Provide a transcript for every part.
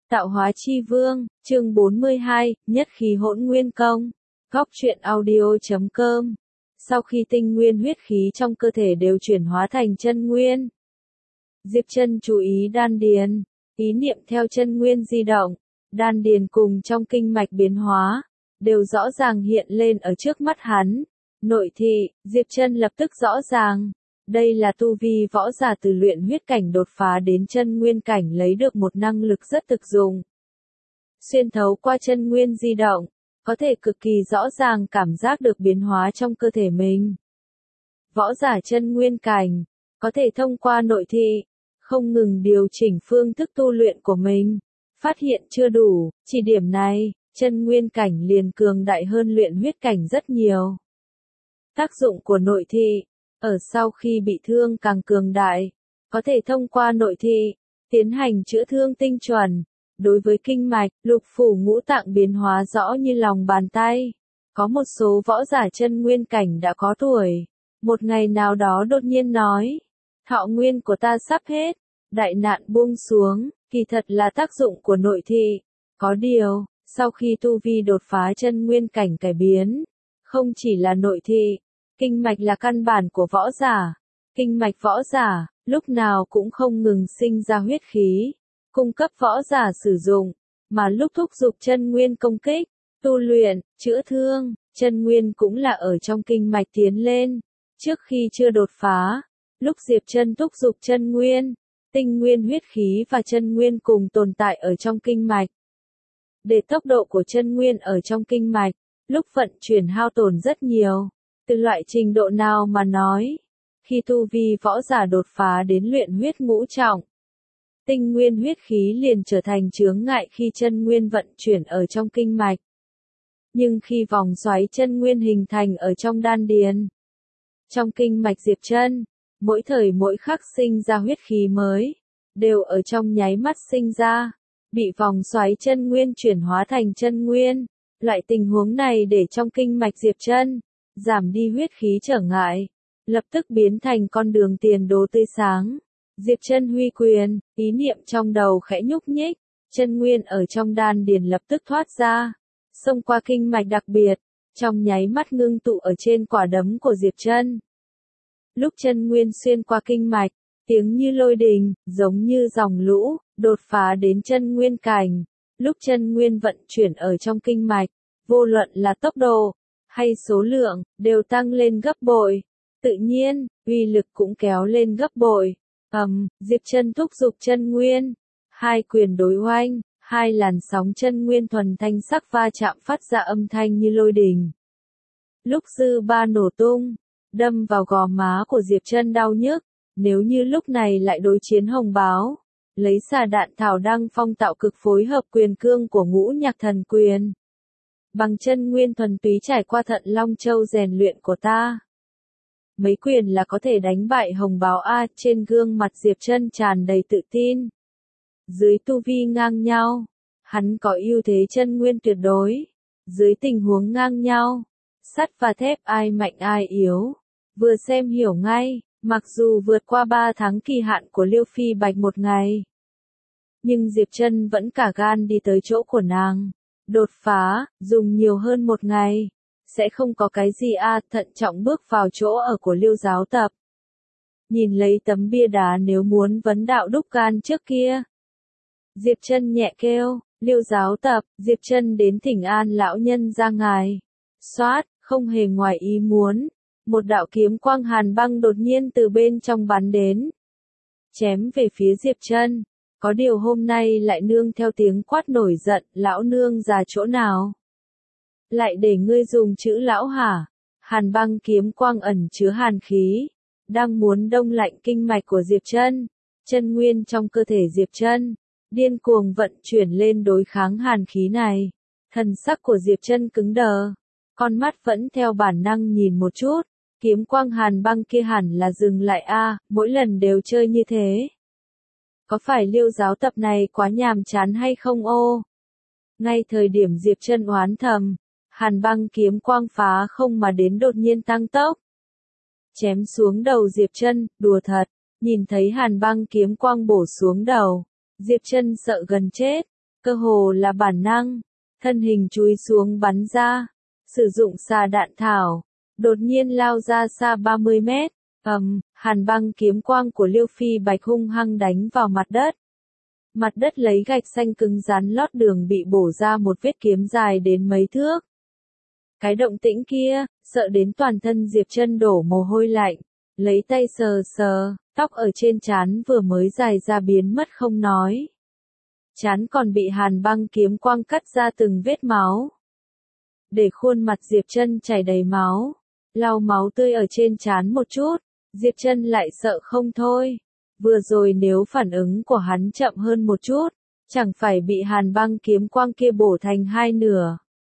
Tạo hóa chi vương, chương 42, nhất khí hỗn nguyên công. Góc truyện audio.com. Sau khi tinh nguyên huyết khí trong cơ thể đều chuyển hóa thành chân nguyên, Diệp Chân chú ý đan điền, ý niệm theo chân nguyên di động, đan điền cùng trong kinh mạch biến hóa, đều rõ ràng hiện lên ở trước mắt hắn. Nội thị, Diệp Chân lập tức rõ ràng. Đây là tu vi võ giả từ luyện huyết cảnh đột phá đến chân nguyên cảnh lấy được một năng lực rất thực dụng. Xuyên thấu qua chân nguyên di động, có thể cực kỳ rõ ràng cảm giác được biến hóa trong cơ thể mình. Võ giả chân nguyên cảnh, có thể thông qua nội thị, không ngừng điều chỉnh phương thức tu luyện của mình. Phát hiện chưa đủ, chỉ điểm này, chân nguyên cảnh liền cường đại hơn luyện huyết cảnh rất nhiều. Tác dụng của nội thị, ở sau khi bị thương càng cường đại, có thể thông qua nội thị, tiến hành chữa thương tinh chuẩn. Đối với kinh mạch, lục phủ ngũ tạng biến hóa rõ như lòng bàn tay. Có một số võ giả chân nguyên cảnh đã có tuổi. Một ngày nào đó đột nhiên nói, thọ nguyên của ta sắp hết, đại nạn buông xuống, kỳ thật là tác dụng của nội thị. Có điều, sau khi tu vi đột phá chân nguyên cảnh cải biến, không chỉ là nội thị, kinh mạch là căn bản của võ giả. Kinh mạch võ giả, lúc nào cũng không ngừng sinh ra huyết khí, cung cấp võ giả sử dụng, mà lúc thúc giục chân nguyên công kích, tu luyện, chữa thương, chân nguyên cũng là ở trong kinh mạch tiến lên. Trước khi chưa đột phá, lúc Diệp Chân thúc giục chân nguyên, tinh nguyên huyết khí và chân nguyên cùng tồn tại ở trong kinh mạch. Để tốc độ của chân nguyên ở trong kinh mạch, lúc vận chuyển hao tổn rất nhiều. Từ loại trình độ nào mà nói, khi tu vi võ giả đột phá đến luyện huyết ngũ trọng, tinh nguyên huyết khí liền trở thành chướng ngại khi chân nguyên vận chuyển ở trong kinh mạch. Nhưng khi vòng xoáy chân nguyên hình thành ở trong đan điền, trong kinh mạch Diệp Chân, mỗi thời mỗi khắc sinh ra huyết khí mới, đều ở trong nháy mắt sinh ra, bị vòng xoáy chân nguyên chuyển hóa thành chân nguyên. Loại tình huống này để trong kinh mạch Diệp Chân giảm đi huyết khí trở ngại, lập tức biến thành con đường tiền đồ tươi sáng. Diệp Chân huy quyền, ý niệm trong đầu khẽ nhúc nhích, chân nguyên ở trong đan điền lập tức thoát ra, xông qua kinh mạch đặc biệt, trong nháy mắt ngưng tụ ở trên quả đấm của Diệp Chân. Lúc chân nguyên xuyên qua kinh mạch, tiếng như lôi đình, giống như dòng lũ, đột phá đến chân nguyên cảnh. Lúc chân nguyên vận chuyển ở trong kinh mạch, vô luận là tốc độ hay số lượng, đều tăng lên gấp bội. Tự nhiên, uy lực cũng kéo lên gấp bội. Diệp Chân thúc giục chân nguyên, hai quyền đối oanh, hai làn sóng chân nguyên thuần thanh sắc va chạm phát ra âm thanh như lôi đình. Lúc dư ba nổ tung, đâm vào gò má của Diệp Chân đau nhức. Nếu như lúc này lại đối chiến Hồng Báo, lấy xà đạn thảo đăng phong tạo cực phối hợp quyền cương của Ngũ Nhạc Thần Quyền, bằng chân nguyên thuần túy trải qua Thận Long Châu rèn luyện của ta, mấy quyền là có thể đánh bại Hồng Báo a. Trên gương mặt Diệp Chân tràn đầy tự tin. Dưới tu vi ngang nhau, hắn có ưu thế chân nguyên tuyệt đối. Dưới tình huống ngang nhau, sắt và thép ai mạnh ai yếu, vừa xem hiểu ngay. Mặc dù vượt qua 3 tháng kỳ hạn của Liêu Phi Bạch một ngày, nhưng Diệp Chân vẫn cả gan đi tới chỗ của nàng. Đột phá, dùng nhiều hơn một ngày, sẽ không có cái gì thận trọng bước vào chỗ ở của Liêu giáo tập. Nhìn lấy tấm bia đá nếu muốn vấn đạo đúc gan trước kia. Diệp Chân nhẹ kêu, Liêu giáo tập, Diệp Chân đến thỉnh an lão nhân ra ngài. Xoát, không hề ngoài ý muốn. Một đạo kiếm quang hàn băng đột nhiên từ bên trong bắn đến, chém về phía Diệp Chân. Có điều hôm nay lại nương theo tiếng quát nổi giận, lão nương già chỗ nào? Lại để ngươi dùng chữ lão hả? Hàn băng kiếm quang ẩn chứa hàn khí, đang muốn đông lạnh kinh mạch của Diệp Chân. Chân nguyên trong cơ thể Diệp Chân điên cuồng vận chuyển lên đối kháng hàn khí này. Thần sắc của Diệp Chân cứng đờ, con mắt vẫn theo bản năng nhìn một chút. Kiếm quang hàn băng kia hẳn là dừng lại mỗi lần đều chơi như thế. Có phải Liêu giáo tập này quá nhàm chán hay không ô? Ngay thời điểm Diệp Chân oán thầm, hàn băng kiếm quang phá không mà đến đột nhiên tăng tốc, chém xuống đầu Diệp Chân. Đùa thật, nhìn thấy hàn băng kiếm quang bổ xuống đầu, Diệp Chân sợ gần chết, cơ hồ là bản năng, thân hình chúi xuống bắn ra, sử dụng xà đạn thảo, đột nhiên lao ra xa 30 mét, hàn băng kiếm quang của Liêu Phi Bạch hung hăng đánh vào mặt đất. Mặt đất lấy gạch xanh cứng rắn lót đường bị bổ ra một vết kiếm dài đến mấy thước. Cái động tĩnh kia, sợ đến toàn thân Diệp Trân đổ mồ hôi lạnh, lấy tay sờ sờ, tóc ở trên trán vừa mới dài ra biến mất không nói. Trán còn bị hàn băng kiếm quang cắt ra từng vết máu. Để khuôn mặt Diệp Trân chảy đầy máu, lau máu tươi ở trên trán một chút, Diệp Trân lại sợ không thôi. Vừa rồi nếu phản ứng của hắn chậm hơn một chút, chẳng phải bị hàn băng kiếm quang kia bổ thành hai nửa.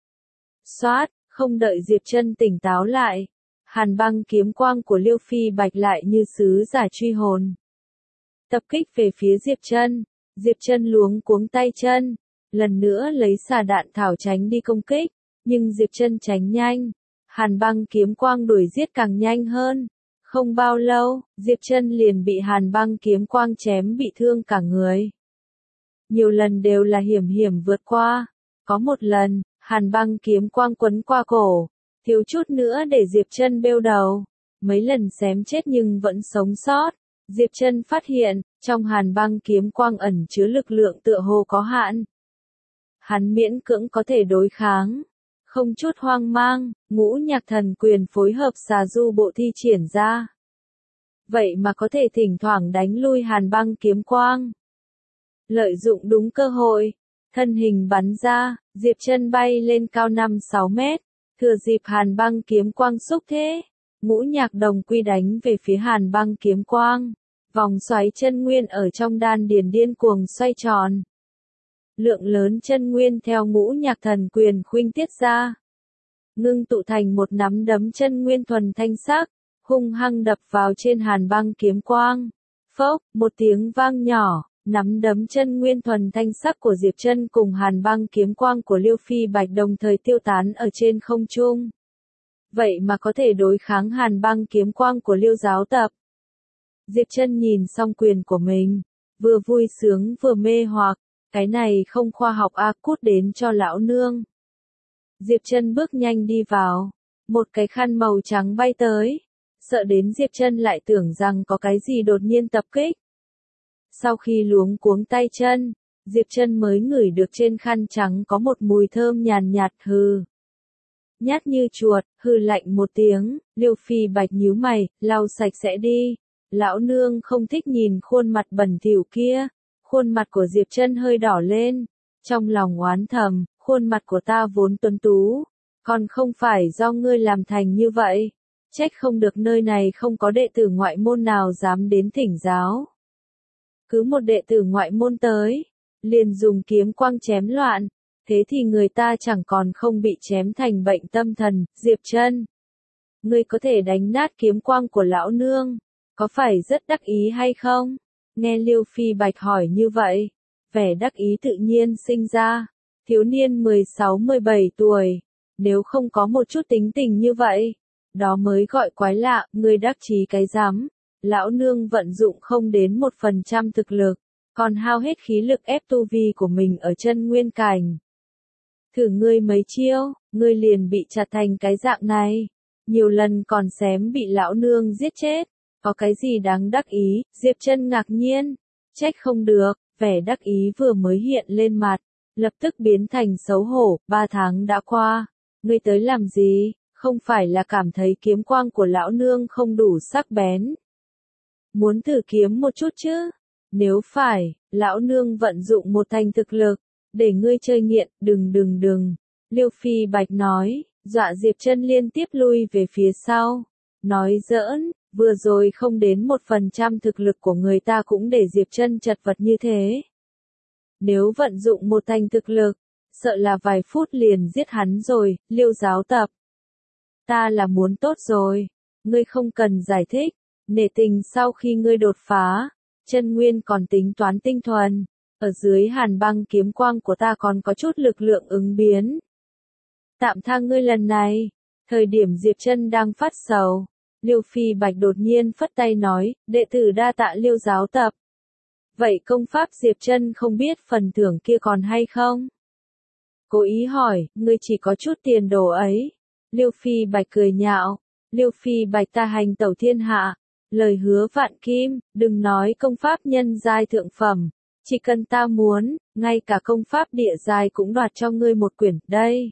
Xoát, không đợi Diệp Trân tỉnh táo lại, hàn băng kiếm quang của Liêu Phi Bạch lại như sứ giả truy hồn. Tập kích về phía Diệp Trân luống cuống tay chân, lần nữa lấy xà đạn thảo tránh đi công kích, nhưng Diệp Trân tránh nhanh, hàn băng kiếm quang đuổi giết càng nhanh hơn. Không bao lâu, Diệp Trân liền bị hàn băng kiếm quang chém bị thương cả người. Nhiều lần đều là hiểm hiểm vượt qua. Có một lần, hàn băng kiếm quang quấn qua cổ, thiếu chút nữa để Diệp Trân bêu đầu. Mấy lần xém chết nhưng vẫn sống sót. Diệp Trân phát hiện, trong hàn băng kiếm quang ẩn chứa lực lượng tựa hồ có hạn. Hắn miễn cưỡng có thể đối kháng. Không chút hoang mang, ngũ nhạc thần quyền phối hợp xà du bộ thi triển ra. Vậy mà có thể thỉnh thoảng đánh lui hàn băng kiếm quang. Lợi dụng đúng cơ hội, thân hình bắn ra, Diệp Trân bay lên cao 5-6 mét, thừa dịp hàn băng kiếm quang xúc thế. Ngũ nhạc đồng quy đánh về phía hàn băng kiếm quang. Vòng xoáy chân nguyên ở trong đan điền điên cuồng xoay tròn. Lượng lớn chân nguyên theo ngũ nhạc thần quyền khuynh tiết ra. Ngưng tụ thành một nắm đấm chân nguyên thuần thanh sắc, hung hăng đập vào trên hàn băng kiếm quang. Phốc, một tiếng vang nhỏ, nắm đấm chân nguyên thuần thanh sắc của Diệp Trân cùng hàn băng kiếm quang của Liêu Phi Bạch đồng thời tiêu tán ở trên không trung. Vậy mà có thể đối kháng hàn băng kiếm quang của Liêu giáo tập. Diệp Trân nhìn xong quyền của mình, vừa vui sướng vừa mê hoặc. Cái này không khoa học cút đến cho lão nương. Diệp Trân bước nhanh đi vào. Một cái khăn màu trắng bay tới. Sợ đến Diệp Trân lại tưởng rằng có cái gì đột nhiên tập kích. Sau khi luống cuống tay chân, Diệp Trân mới ngửi được trên khăn trắng có một mùi thơm nhàn nhạt hừ. Nhát như chuột, hừ lạnh một tiếng, Liêu Phi Bạch nhíu mày, lau sạch sẽ đi. Lão nương không thích nhìn khuôn mặt bẩn thỉu kia. Khuôn mặt của Diệp Trân hơi đỏ lên, trong lòng oán thầm, khuôn mặt của ta vốn tuấn tú, còn không phải do ngươi làm thành như vậy, trách không được nơi này không có đệ tử ngoại môn nào dám đến thỉnh giáo. Cứ một đệ tử ngoại môn tới, liền dùng kiếm quang chém loạn, thế thì người ta chẳng còn không bị chém thành bệnh tâm thần. Diệp Trân, ngươi có thể đánh nát kiếm quang của lão nương, có phải rất đắc ý hay không? Nghe Liêu Phi Bạch hỏi như vậy, vẻ đắc ý tự nhiên sinh ra. Thiếu niên 16-17 tuổi, nếu không có một chút tính tình như vậy, đó mới gọi quái lạ. Người đắc chí cái rắm. Lão nương vận dụng không đến 1% thực lực, còn hao hết khí lực ép tu vi của mình ở chân nguyên cảnh. Thử ngươi mấy chiêu, ngươi liền bị chặt thành cái dạng này. Nhiều lần còn xém bị lão nương giết chết. Có cái gì đáng đắc ý? Diệp Trân ngạc nhiên. Trách không được, vẻ đắc ý vừa mới hiện lên mặt, lập tức biến thành xấu hổ. 3 tháng đã qua, ngươi tới làm gì? Không phải là cảm thấy kiếm quang của lão nương không đủ sắc bén. Muốn thử kiếm một chút chứ? Nếu phải, lão nương vận dụng một thành thực lực, để ngươi chơi nghiện. Đừng. Liêu Phi Bạch nói, dọa Diệp Trân liên tiếp lui về phía sau. Nói giỡn. Vừa rồi không đến 1% thực lực của người ta cũng để Diệp Trân chật vật như thế. Nếu vận dụng một thành thực lực, sợ là vài phút liền giết hắn rồi. Liêu giáo tập, ta là muốn tốt rồi, ngươi không cần giải thích. Nể tình sau khi ngươi đột phá, chân nguyên còn tính toán tinh thuần, ở dưới hàn băng kiếm quang của ta còn có chút lực lượng ứng biến. Tạm tha ngươi lần này. Thời điểm Diệp Trân đang phát sầu, Liêu Phi Bạch đột nhiên phất tay nói, đệ tử đa tạ Liêu giáo tập. Vậy công pháp Diệp Trân không biết phần thưởng kia còn hay không? Cố ý hỏi, ngươi chỉ có chút tiền đồ ấy. Liêu Phi Bạch cười nhạo. Liêu Phi Bạch ta hành tẩu thiên hạ. Lời hứa vạn kim, đừng nói công pháp nhân giai thượng phẩm. Chỉ cần ta muốn, ngay cả công pháp địa giai cũng đoạt cho ngươi một quyển, đây.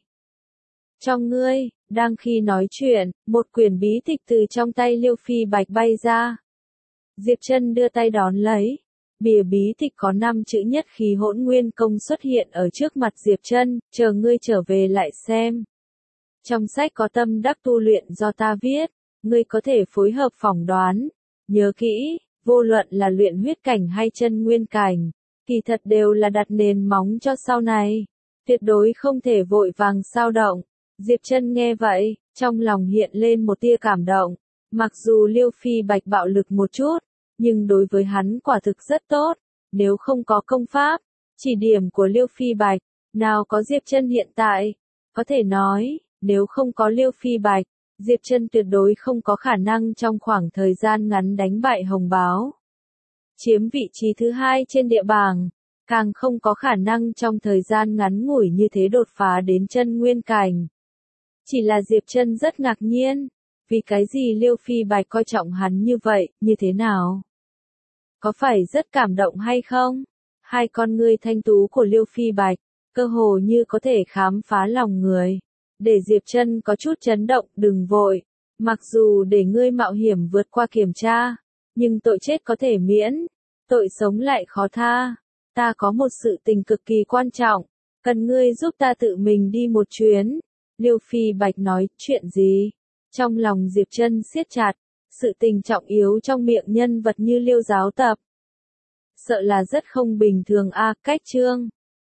Cho ngươi, đang khi nói chuyện, một quyển bí tịch từ trong tay Liêu Phi Bạch bay ra. Diệp Trân đưa tay đón lấy. Bìa bí tịch có 5 chữ nhất khí hỗn nguyên công xuất hiện ở trước mặt Diệp Trân, chờ ngươi trở về lại xem. Trong sách có tâm đắc tu luyện do ta viết, ngươi có thể phối hợp phỏng đoán. Nhớ kỹ, vô luận là luyện huyết cảnh hay chân nguyên cảnh, kỳ thật đều là đặt nền móng cho sau này. Tuyệt đối không thể vội vàng xao động. Diệp Trân nghe vậy, trong lòng hiện lên một tia cảm động. Mặc dù Liêu Phi Bạch bạo lực một chút, nhưng đối với hắn quả thực rất tốt. Nếu không có công pháp, chỉ điểm của Liêu Phi Bạch, nào có Diệp Trân hiện tại. Có thể nói, nếu không có Liêu Phi Bạch, Diệp Trân tuyệt đối không có khả năng trong khoảng thời gian ngắn đánh bại Hồng Báo. Chiếm vị trí thứ 2 trên địa bảng, càng không có khả năng trong thời gian ngắn ngủi như thế đột phá đến chân nguyên cảnh. Chỉ là Diệp Trân rất ngạc nhiên, vì cái gì Liêu Phi Bạch coi trọng hắn như vậy, như thế nào? Có phải rất cảm động hay không? Hai con ngươi thanh tú của Liêu Phi Bạch, cơ hồ như có thể khám phá lòng người. Để Diệp Trân có chút chấn động, đừng vội. Mặc dù để ngươi mạo hiểm vượt qua kiểm tra, nhưng tội chết có thể miễn, tội sống lại khó tha. Ta có một sự tình cực kỳ quan trọng, cần ngươi giúp ta tự mình đi một chuyến. Liêu Phi Bạch nói, chuyện gì? Trong lòng Diệp Trân siết chặt, sự tình trọng yếu trong miệng nhân vật như Liêu giáo tập. Sợ là rất không bình thường a. Cách chương